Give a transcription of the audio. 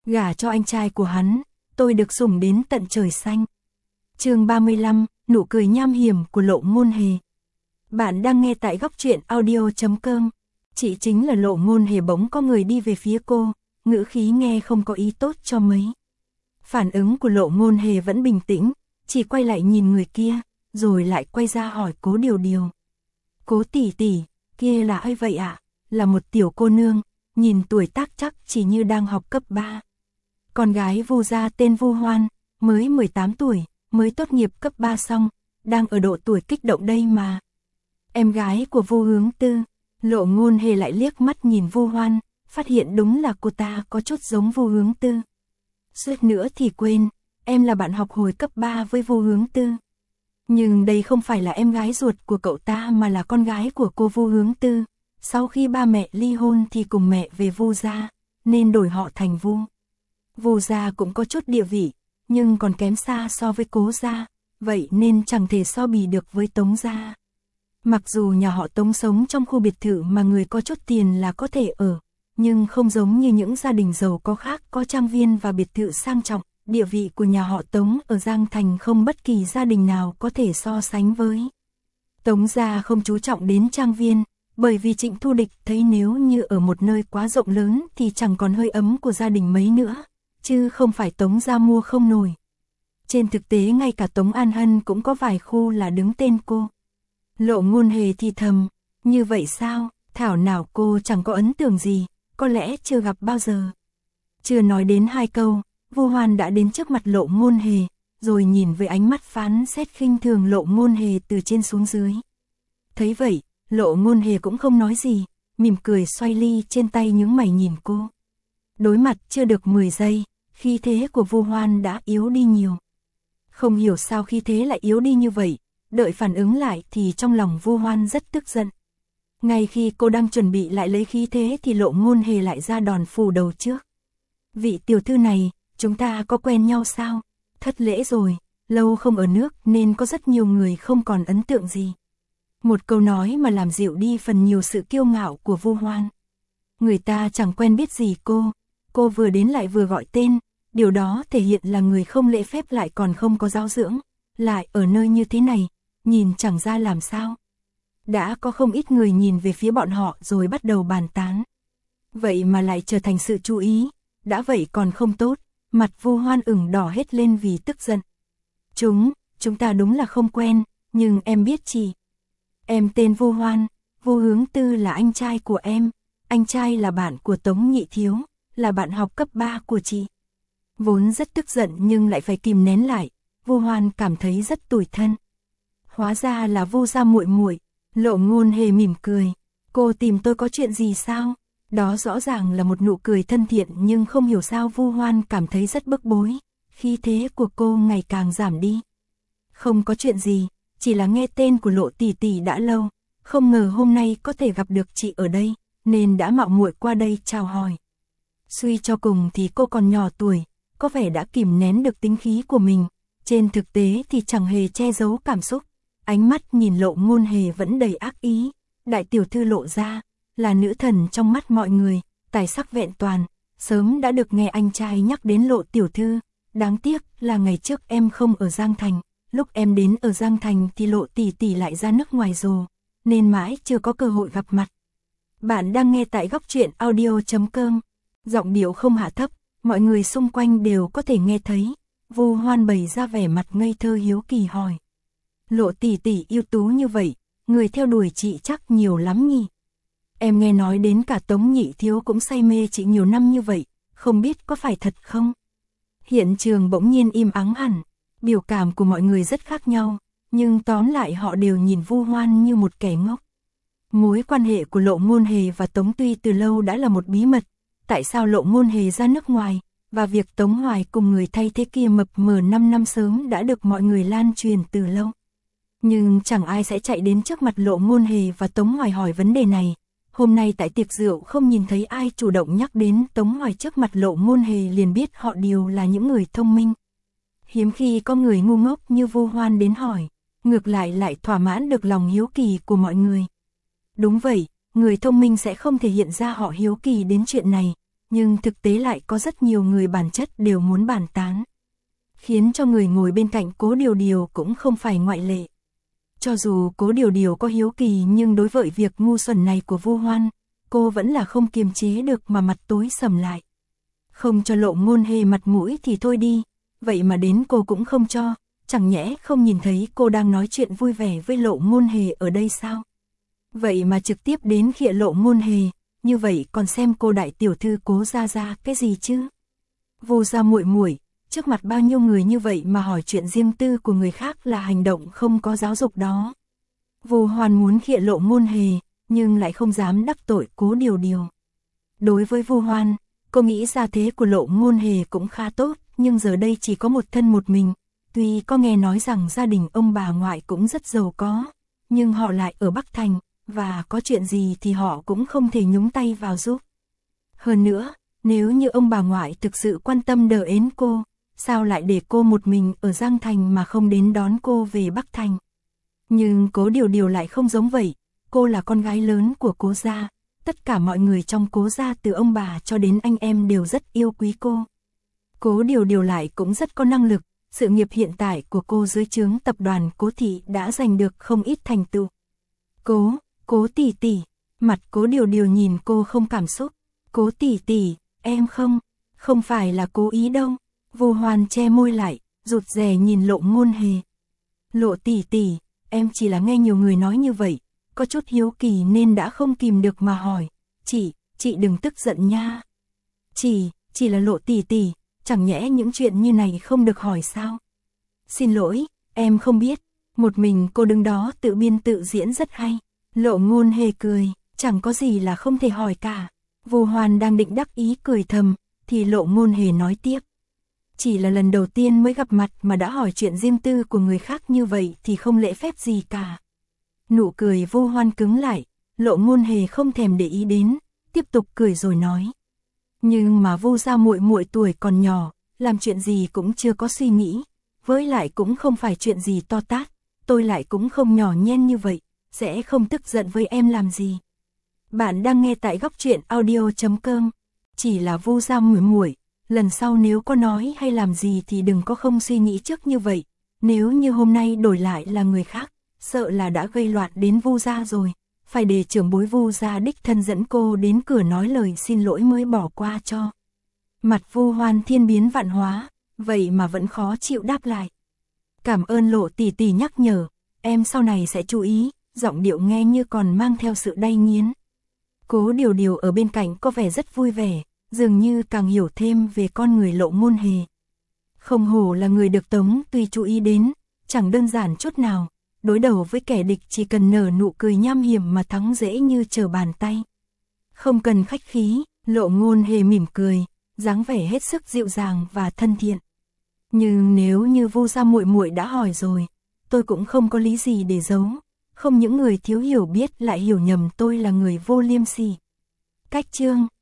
Gả cho anh trai của hắn, tôi được sủng đến tận trời xanh. Chương 35, nụ cười nham hiểm của Lộ Ngôn Hề. Bạn đang nghe tại góc truyện audio.com. Chị chính là Lộ Ngôn Hề. Bỗng có người đi về phía cô, ngữ khí nghe không có ý tốt cho mấy. Phản ứng của Lộ Ngôn Hề vẫn bình tĩnh, chỉ quay lại nhìn người kia, rồi lại quay ra hỏi Cố Điều Điều. Cố tỷ tỷ, kia là ai vậy ạ? Là một tiểu cô nương, nhìn tuổi tác chắc chỉ như đang học cấp 3. Con gái Vu gia tên Vu Hoan, mới 18 tuổi, mới tốt nghiệp cấp 3 xong, đang ở độ tuổi kích động đây mà. Em gái của Vu Hướng Tư. Lộ Ngôn Hề lại liếc mắt nhìn Vu Hoan, phát hiện đúng là cô ta có chút giống Vu Hướng Tư. Suýt nữa thì quên, em là bạn học hồi cấp 3 với Vu Hướng Tư. Nhưng đây không phải là em gái ruột của cậu ta mà là con gái của cô Vu Hướng Tư. Sau khi ba mẹ ly hôn thì cùng mẹ về Vu gia, nên đổi họ thành Vu. Vu gia cũng có chút địa vị, nhưng còn kém xa so với Cố gia, vậy nên chẳng thể so bì được với Tống gia. Mặc dù nhà họ Tống sống trong khu biệt thự mà người có chút tiền là có thể ở, nhưng không giống như những gia đình giàu có khác có trang viên và biệt thự sang trọng, địa vị của nhà họ Tống ở Giang Thành không bất kỳ gia đình nào có thể so sánh với. Tống gia không chú trọng đến trang viên, bởi vì Trịnh Thu Địch thấy nếu như ở một nơi quá rộng lớn thì chẳng còn hơi ấm của gia đình mấy nữa, chứ không phải Tống gia mua không nổi. Trên thực tế ngay cả Tống An Hân cũng có vài khu là đứng tên cô. Lộ Ngôn Hề thì thầm, như vậy sao, thảo nào cô chẳng có ấn tượng gì, có lẽ chưa gặp bao giờ. Chưa nói đến hai câu, Vu Hoan đã đến trước mặt Lộ Ngôn Hề, rồi nhìn với ánh mắt phán xét khinh thường Lộ Ngôn Hề từ trên xuống dưới. Thấy vậy, Lộ Ngôn Hề cũng không nói gì, mỉm cười xoay ly trên tay nhướng mày nhìn cô. Đối mặt chưa được 10 giây, khí thế của Vu Hoan đã yếu đi nhiều. Không hiểu sao khí thế lại yếu đi như vậy, đợi phản ứng lại thì trong lòng Vu Hoan rất tức giận. Ngay khi cô đang chuẩn bị lại lấy khí thế thì Lộ Ngôn Hề lại ra đòn phủ đầu trước. Vị tiểu thư này, chúng ta có quen nhau sao? Thất lễ rồi, lâu không ở nước nên có rất nhiều người không còn ấn tượng gì. Một câu nói mà làm dịu đi phần nhiều sự kiêu ngạo của Vu Hoan. Người ta chẳng quen biết gì cô vừa đến lại vừa gọi tên, điều đó thể hiện là người không lễ phép lại còn không có giáo dưỡng, lại ở nơi như thế này, nhìn chẳng ra làm sao. Đã có không ít người nhìn về phía bọn họ rồi bắt đầu bàn tán. Vậy mà lại trở thành sự chú ý, đã vậy còn không tốt, mặt Vu Hoan ửng đỏ hết lên vì tức giận. Chúng ta đúng là không quen, nhưng em biết chị. Em tên Vu Hoan, Vu Hướng Tư là anh trai của em, anh trai là bạn của Tống Nhị Thiếu, là bạn học cấp 3 của chị. Vốn rất tức giận nhưng lại phải kìm nén lại, Vu Hoan cảm thấy rất tủi thân. Hóa ra là Vu gia muội muội. Lộ Ngôn Hề mỉm cười, cô tìm tôi có chuyện gì sao? Đó rõ ràng là một nụ cười thân thiện nhưng không hiểu sao Vu Hoan cảm thấy rất bức bối, khí thế của cô ngày càng giảm đi. Không có chuyện gì, chỉ là nghe tên của Lộ tỷ tỷ đã lâu, không ngờ hôm nay có thể gặp được chị ở đây, nên đã mạo muội qua đây chào hỏi. Suy cho cùng thì cô còn nhỏ tuổi, có vẻ đã kìm nén được tính khí của mình, trên thực tế thì chẳng hề che giấu cảm xúc. Ánh mắt nhìn Lộ Ngôn Hề vẫn đầy ác ý, đại tiểu thư Lộ gia, là nữ thần trong mắt mọi người, tài sắc vẹn toàn, sớm đã được nghe anh trai nhắc đến Lộ tiểu thư, đáng tiếc là ngày trước em không ở Giang Thành, lúc em đến ở Giang Thành thì Lộ tỷ tỷ lại ra nước ngoài rồi, nên mãi chưa có cơ hội gặp mặt. Bạn đang nghe tại góc truyện audio.com, giọng điệu không hạ thấp, mọi người xung quanh đều có thể nghe thấy. Vu Hoan bày ra vẻ mặt ngây thơ hiếu kỳ hỏi. Lộ tỷ tỷ ưu tú như vậy, người theo đuổi chị chắc nhiều lắm nhỉ? Em nghe nói đến cả Tống Nhị Thiếu cũng say mê chị nhiều năm như vậy, không biết có phải thật không? Hiện trường bỗng nhiên im ắng hẳn, biểu cảm của mọi người rất khác nhau, nhưng tóm lại họ đều nhìn Vu Hoan như một kẻ ngốc. Mối quan hệ của Lộ Ngôn Hề và Tống Tuy từ lâu đã là một bí mật, tại sao Lộ Ngôn Hề ra nước ngoài, và việc Tống Hoài cùng người thay thế kia mập mờ 5 năm sớm đã được mọi người lan truyền từ lâu. Nhưng chẳng ai sẽ chạy đến trước mặt Lộ Ngôn Hề và Tống Hoài hỏi vấn đề này. Hôm nay tại tiệc rượu không nhìn thấy ai chủ động nhắc đến Tống Hoài trước mặt Lộ Ngôn Hề, liền biết họ đều là những người thông minh. Hiếm khi có người ngu ngốc như Vu Hoan đến hỏi, ngược lại thỏa mãn được lòng hiếu kỳ của mọi người. Đúng vậy, người thông minh sẽ không thể hiện ra họ hiếu kỳ đến chuyện này, nhưng thực tế lại có rất nhiều người bản chất đều muốn bàn tán. Khiến cho người ngồi bên cạnh Cố Điều Điều cũng không phải ngoại lệ. Cho dù Cố Điều Điều có hiếu kỳ nhưng đối với việc ngu xuẩn này của Vu Hoan, cô vẫn là không kiềm chế được mà mặt tối sầm lại. Không cho Lộ Ngôn Hề mặt mũi thì thôi đi, vậy mà đến cô cũng không cho, chẳng nhẽ không nhìn thấy cô đang nói chuyện vui vẻ với Lộ Ngôn Hề ở đây sao? Vậy mà trực tiếp đến khịa Lộ Ngôn Hề, như vậy còn xem cô đại tiểu thư Cố gia cái gì chứ? Vu gia muội muội, trước mặt bao nhiêu người như vậy mà hỏi chuyện riêng tư của người khác là hành động không có giáo dục đó. Vu Hoan muốn khịa Lộ Ngôn Hề, nhưng lại không dám đắc tội Cố Điều Điều. Đối với Vu Hoan, cô nghĩ gia thế của Lộ Ngôn Hề cũng khá tốt, nhưng giờ đây chỉ có một thân một mình. Tuy có nghe nói rằng gia đình ông bà ngoại cũng rất giàu có, nhưng họ lại ở Bắc Thành, và có chuyện gì thì họ cũng không thể nhúng tay vào giúp. Hơn nữa, nếu như ông bà ngoại thực sự quan tâm đỡ ến cô, sao lại để cô một mình ở Giang Thành mà không đến đón cô về Bắc Thành? Nhưng Cố Điều Điều lại không giống vậy, cô là con gái lớn của Cố gia, tất cả mọi người trong Cố gia từ ông bà cho đến anh em đều rất yêu quý cô. Cố Điều Điều lại cũng rất có năng lực, sự nghiệp hiện tại của cô dưới trướng tập đoàn Cố thị đã giành được không ít thành tựu. Cố tỷ tỷ, mặt Cố Điều Điều nhìn cô không cảm xúc. Cố tỷ tỷ, em không phải là cố ý đâu. Vu Hoan che môi lại, rụt rè nhìn Lộ Ngôn Hề. Lộ tỷ tỷ, em chỉ là nghe nhiều người nói như vậy, có chút hiếu kỳ nên đã không kìm được mà hỏi. Chị đừng tức giận nha. Chỉ là Lộ tỷ tỷ, chẳng nhẽ những chuyện như này không được hỏi sao? Xin lỗi, em không biết. Một mình cô đứng đó tự biên tự diễn rất hay. Lộ Ngôn Hề cười, chẳng có gì là không thể hỏi cả. Vu Hoan đang định đắc ý cười thầm, thì Lộ Ngôn Hề nói tiếp. Chỉ là lần đầu tiên mới gặp mặt mà đã hỏi chuyện riêng tư của người khác như vậy thì không lễ phép gì cả. Nụ cười Vu Hoan cứng lại, Lộ Ngôn Hề không thèm để ý đến, tiếp tục cười rồi nói. Nhưng mà Vu gia muội muội tuổi còn nhỏ, làm chuyện gì cũng chưa có suy nghĩ, với lại cũng không phải chuyện gì to tát, tôi lại cũng không nhỏ nhen như vậy, sẽ không tức giận với em làm gì. Bạn đang nghe tại góc truyện audio.com. Chỉ là Vu gia muội muội, lần sau nếu có nói hay làm gì thì đừng có không suy nghĩ trước như vậy, nếu như hôm nay đổi lại là người khác, sợ là đã gây loạn đến Vu gia rồi, phải để trưởng bối Vu gia đích thân dẫn cô đến cửa nói lời xin lỗi mới bỏ qua cho. Mặt Vu Hoan thiên biến vạn hóa, vậy mà vẫn khó chịu đáp lại. Cảm ơn Lộ tỷ tỷ nhắc nhở, em sau này sẽ chú ý, giọng điệu nghe như còn mang theo sự đay nghiến. Cố Điều Điều ở bên cạnh có vẻ rất vui vẻ, dường như càng hiểu thêm về con người Lộ Ngôn Hề. Không hổ là người được Tống Tuy chú ý đến, chẳng đơn giản chút nào, đối đầu với kẻ địch chỉ cần nở nụ cười nham hiểm mà thắng dễ như trở bàn tay. Không cần khách khí, Lộ Ngôn Hề mỉm cười, dáng vẻ hết sức dịu dàng và thân thiện. Nhưng nếu như Vu gia muội muội đã hỏi rồi, tôi cũng không có lý gì để giấu, không những người thiếu hiểu biết lại hiểu nhầm tôi là người vô liêm sỉ. Cách chương